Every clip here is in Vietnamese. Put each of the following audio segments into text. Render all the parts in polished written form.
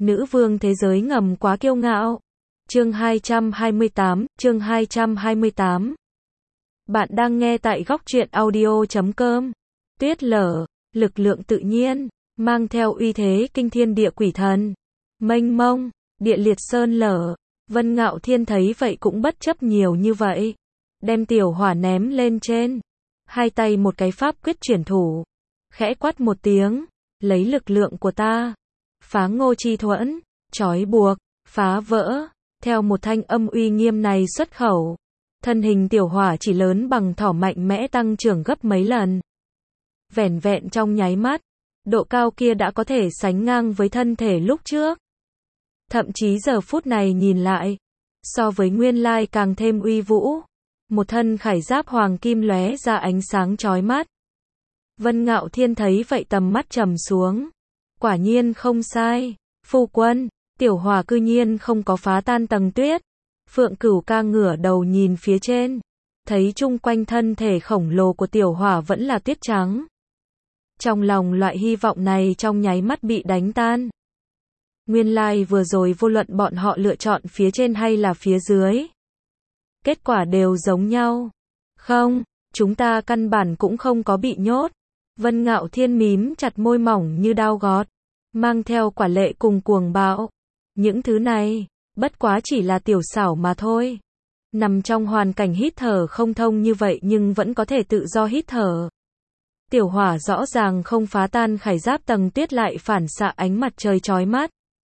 Nữ vương thế giới ngầm quá kiêu ngạo. Chương 228. Bạn đang nghe tại góc truyện audio.com. Tuyết lở, lực lượng tự nhiên, mang theo uy thế kinh thiên địa quỷ thần. Mênh mông, địa liệt sơn lở. Vân Ngạo Thiên thấy vậy cũng bất chấp nhiều như vậy. Đem tiểu hỏa ném lên trên. Hai tay một cái pháp quyết chuyển thủ. Khẽ quát một tiếng, lấy lực lượng của ta. Phá ngô chi thuẫn, trói buộc, phá vỡ. Theo một thanh âm uy nghiêm này xuất khẩu. Thân hình tiểu hỏa chỉ lớn bằng thỏ mạnh mẽ tăng trưởng gấp mấy lần. Vẻn vẹn trong nháy mắt, độ cao kia đã có thể sánh ngang với thân thể lúc trước. Thậm chí giờ phút này nhìn lại, so với nguyên lai càng thêm uy vũ. Một thân khải giáp hoàng kim lóe ra ánh sáng chói mắt. Vân Ngạo Thiên thấy vậy tầm mắt trầm xuống. Quả nhiên không sai, phu quân, tiểu hỏa cư nhiên không có phá tan tầng tuyết. Phượng Cửu Ca ngửa đầu nhìn phía trên, thấy chung quanh thân thể khổng lồ của tiểu hỏa vẫn là tuyết trắng. Trong lòng loại hy vọng này trong nháy mắt bị đánh tan. Nguyên lai vừa rồi vô luận bọn họ lựa chọn phía trên hay là phía dưới, kết quả đều giống nhau. Không, chúng ta căn bản cũng không có bị nhốt. Vân Ngạo Thiên mím chặt môi mỏng như dao gọt, mang theo quả lệ cùng cuồng bạo. Những thứ này, bất quá chỉ là tiểu xảo mà thôi. Nằm trong hoàn cảnh hít thở không thông như vậy nhưng vẫn có thể tự do hít thở. Tiểu hỏa rõ ràng không phá tan khải giáp tầng tuyết lại phản xạ ánh mặt trời chói mắt.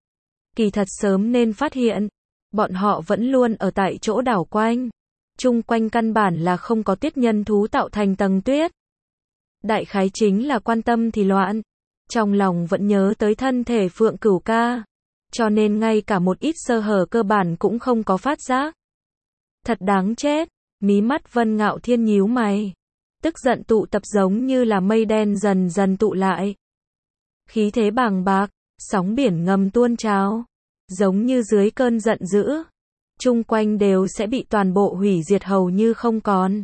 Kỳ thật sớm nên phát hiện, bọn họ vẫn luôn ở tại chỗ đảo quanh. Chung quanh căn bản là không có tuyết nhân thú tạo thành tầng tuyết. Đại khái chính là quan tâm thì loạn. Trong lòng vẫn nhớ tới thân thể Phượng Cửu Ca. Cho nên ngay cả một ít sơ hở cơ bản cũng không có phát giác. Thật đáng chết, mí mắt Vân Ngạo Thiên nhíu mày. Tức giận tụ tập giống như là mây đen dần dần tụ lại. Khí thế bàng bạc, sóng biển ngầm tuôn trào. Giống như dưới cơn giận dữ. Chung quanh đều sẽ bị toàn bộ hủy diệt hầu như không còn.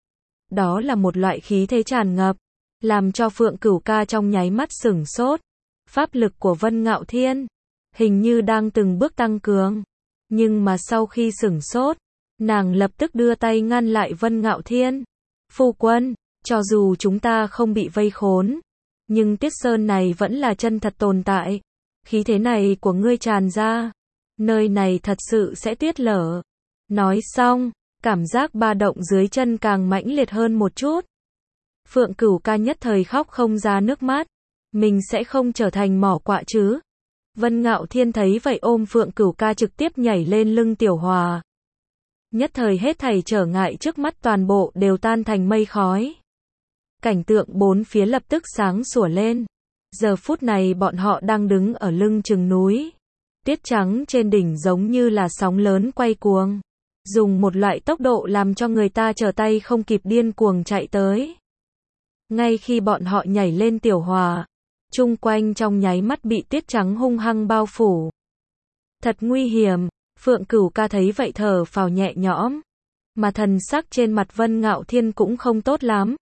Đó là một loại khí thế tràn ngập. Làm cho Phượng Cửu Ca trong nháy mắt sửng sốt. Pháp lực của Vân Ngạo Thiên hình như đang từng bước tăng cường. Nhưng mà sau khi sửng sốt, nàng lập tức đưa tay ngăn lại Vân Ngạo Thiên. Phu quân, cho dù chúng ta không bị vây khốn, nhưng Tuyết Sơn này vẫn là chân thật tồn tại. Khí thế này của ngươi tràn ra, nơi này thật sự sẽ tuyết lở. Nói xong, cảm giác ba động dưới chân càng mãnh liệt hơn một chút. Phượng Cửu Ca nhất thời khóc không ra nước mắt. Mình sẽ không trở thành mỏ quạ chứ. Vân Ngạo Thiên thấy vậy ôm Phượng Cửu Ca trực tiếp nhảy lên lưng tiểu hỏa. Nhất thời hết thảy trở ngại trước mắt toàn bộ đều tan thành mây khói. Cảnh tượng bốn phía lập tức sáng sủa lên. Giờ phút này bọn họ đang đứng ở lưng chừng núi. Tuyết trắng trên đỉnh giống như là sóng lớn quay cuồng. Dùng một loại tốc độ làm cho người ta trở tay không kịp điên cuồng chạy tới. Ngay khi bọn họ nhảy lên tiểu hỏa, chung quanh trong nháy mắt bị tuyết trắng hung hăng bao phủ. Thật nguy hiểm, Phượng Cửu Ca thấy vậy thở phào nhẹ nhõm. Mà thần sắc trên mặt Vân Ngạo Thiên cũng không tốt lắm.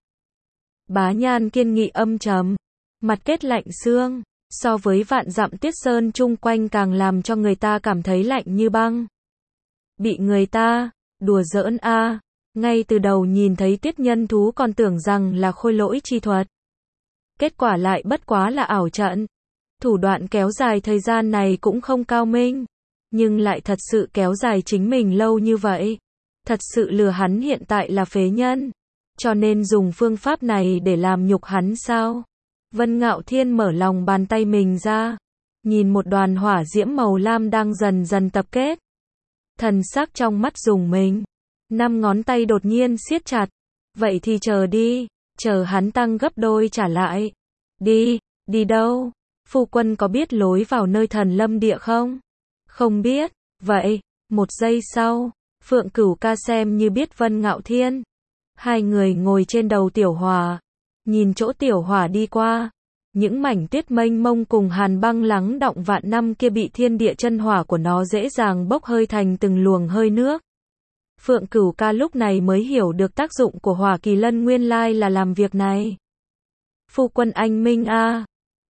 Bá Nhan kiên nghị âm trầm, mặt kết lạnh xương, so với vạn dặm tuyết sơn chung quanh càng làm cho người ta cảm thấy lạnh như băng. Bị người ta đùa giỡn a, ngay từ đầu nhìn thấy tuyết nhân thú còn tưởng rằng là khôi lỗi chi thuật. Kết quả lại bất quá là ảo trận. Thủ đoạn kéo dài thời gian này cũng không cao minh, nhưng lại thật sự kéo dài chính mình lâu như vậy. Thật sự lừa hắn hiện tại là phế nhân. Cho nên dùng phương pháp này để làm nhục hắn sao? Vân Ngạo Thiên mở lòng bàn tay mình ra, nhìn một đoàn hỏa diễm màu lam đang dần dần tập kết. Thần sắc trong mắt rùng mình, 5 ngón tay đột nhiên siết chặt. Vậy thì chờ đi, chờ hắn tăng gấp đôi trả lại. Đi, đi đâu? Phu quân có biết lối vào nơi thần lâm địa không? Không biết. Vậy, một giây sau, Phượng Cửu Ca xem như biết Vân Ngạo Thiên. Hai người ngồi trên đầu tiểu hỏa, nhìn chỗ tiểu hỏa đi qua. Những mảnh tuyết mênh mông cùng hàn băng lắng đọng vạn năm kia bị thiên địa chân hỏa của nó dễ dàng bốc hơi thành từng luồng hơi nước. Phượng Cửu Ca lúc này mới hiểu được tác dụng của hỏa kỳ lân nguyên lai là làm việc này. Phu quân anh minh a.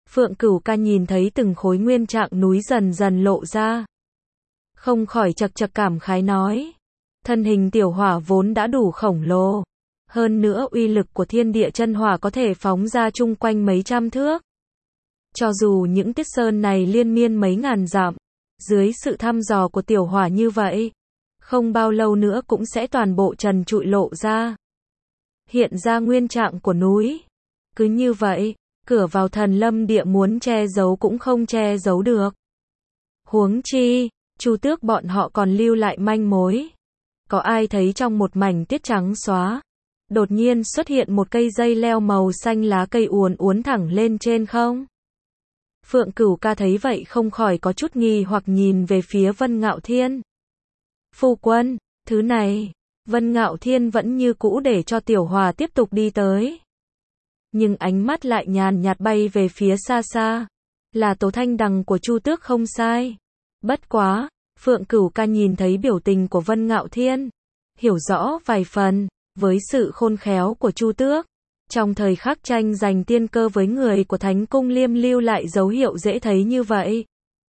Phượng Cửu Ca nhìn thấy từng khối nguyên trạng núi dần dần lộ ra. Không khỏi chậc chậc cảm khái nói. Thân hình tiểu hỏa vốn đã đủ khổng lồ. Hơn nữa uy lực của thiên địa chân hỏa có thể phóng ra chung quanh mấy trăm thước. Cho dù những tiết sơn này liên miên mấy ngàn dặm, dưới sự thăm dò của tiểu hỏa như vậy, không bao lâu nữa cũng sẽ toàn bộ trần trụi lộ ra. Hiện ra nguyên trạng của núi. Cứ như vậy, cửa vào Thần Lâm Địa muốn che giấu cũng không che giấu được. Huống chi, Chu Tước bọn họ còn lưu lại manh mối. Có ai thấy trong một mảnh tiết trắng xóa, đột nhiên xuất hiện một cây dây leo màu xanh lá cây uốn thẳng lên trên không? Phượng Cửu Ca thấy vậy không khỏi có chút nghi hoặc nhìn về phía Vân Ngạo Thiên. Phu quân, thứ này, Vân Ngạo Thiên vẫn như cũ để cho tiểu hỏa tiếp tục đi tới. Nhưng ánh mắt lại nhàn nhạt bay về phía xa xa. Là Tố Thanh Đằng của Chu Tước không sai. Bất quá, Phượng Cửu Ca nhìn thấy biểu tình của Vân Ngạo Thiên, hiểu rõ vài phần, với sự khôn khéo của Chu Tước. Trong thời khắc tranh giành tiên cơ với người của Thánh Cung Liêm lưu lại dấu hiệu dễ thấy như vậy.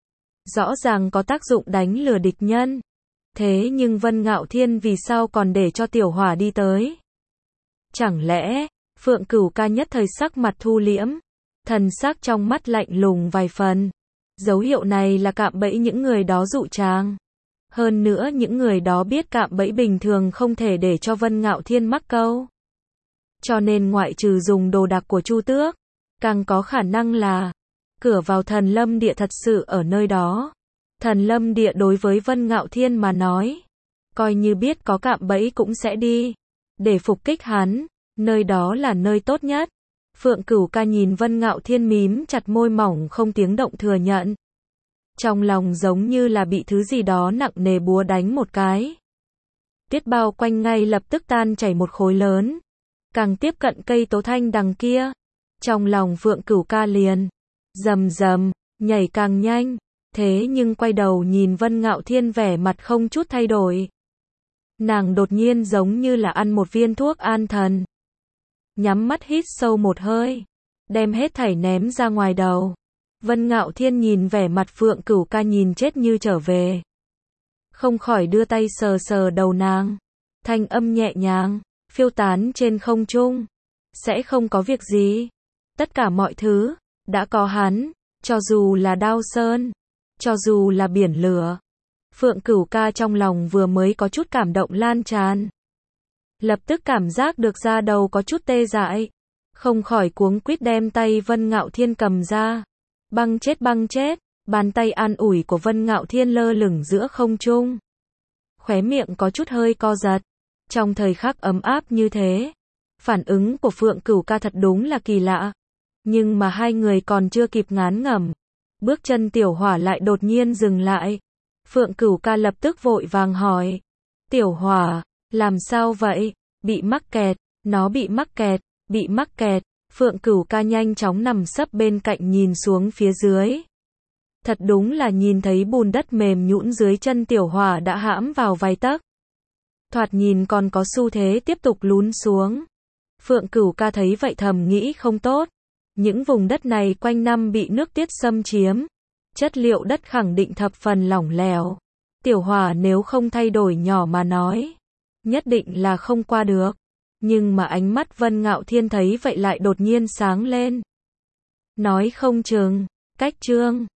Rõ ràng có tác dụng đánh lừa địch nhân. Thế nhưng Vân Ngạo Thiên vì sao còn để cho tiểu hỏa đi tới? Chẳng lẽ, Phượng Cửu Ca nhất thời sắc mặt thu liễm, thần sắc trong mắt lạnh lùng vài phần. Dấu hiệu này là cạm bẫy những người đó dụ tràng. Hơn nữa những người đó biết cạm bẫy bình thường không thể để cho Vân Ngạo Thiên mắc câu. Cho nên ngoại trừ dùng đồ đạc của Chu Tước, càng có khả năng là cửa vào Thần Lâm Địa thật sự ở nơi đó. Thần Lâm Địa đối với Vân Ngạo Thiên mà nói, coi như biết có cạm bẫy cũng sẽ đi, để phục kích hắn, nơi đó là nơi tốt nhất. Phượng Cửu Ca nhìn Vân Ngạo Thiên mím chặt môi mỏng không tiếng động thừa nhận. Trong lòng giống như là bị thứ gì đó nặng nề búa đánh một cái. Tiết bao quanh ngay lập tức tan chảy một khối lớn. Càng tiếp cận cây Tố Thanh Đằng kia, trong lòng Phượng Cửu Ca liền rầm rầm, nhảy càng nhanh. Thế nhưng quay đầu nhìn Vân Ngạo Thiên vẻ mặt không chút thay đổi. Nàng đột nhiên giống như là ăn một viên thuốc an thần. Nhắm mắt hít sâu một hơi, đem hết thảy ném ra ngoài đầu. Vân Ngạo Thiên nhìn vẻ mặt Phượng Cửu Ca nhìn chết như trở về. Không khỏi đưa tay sờ sờ đầu nàng. Thanh âm nhẹ nhàng, phiêu tán trên không trung. Sẽ không có việc gì. Tất cả mọi thứ, đã có hắn, cho dù là Đao Sơn, cho dù là biển lửa. Phượng Cửu Ca trong lòng vừa mới có chút cảm động lan tràn. Lập tức cảm giác được da đầu có chút tê dại. Không khỏi cuống quýt đem tay Vân Ngạo Thiên cầm ra. Băng chết, bàn tay an ủi của Vân Ngạo Thiên lơ lửng giữa không trung. Khóe miệng có chút hơi co giật. Trong thời khắc ấm áp như thế, phản ứng của Phượng Cửu Ca thật đúng là kỳ lạ. Nhưng mà hai người còn chưa kịp ngán ngẩm, bước chân tiểu hỏa lại đột nhiên dừng lại. Phượng Cửu Ca lập tức vội vàng hỏi. Tiểu hỏa, làm sao vậy? Bị mắc kẹt, nó bị mắc kẹt. Phượng Cửu Ca nhanh chóng nằm sấp bên cạnh nhìn xuống phía dưới. Thật đúng là nhìn thấy bùn đất mềm nhũn dưới chân tiểu hỏa đã hãm vào vài tấc. Thoạt nhìn còn có xu thế tiếp tục lún xuống. Phượng Cửu Ca thấy vậy thầm nghĩ không tốt. Những vùng đất này quanh năm bị nước tiết xâm chiếm. Chất liệu đất khẳng định thập phần lỏng lẻo. Tiểu hỏa nếu không thay đổi nhỏ mà nói, nhất định là không qua được. Nhưng mà ánh mắt Vân Ngạo Thiên thấy vậy lại đột nhiên sáng lên. Nói không chừng, cách chương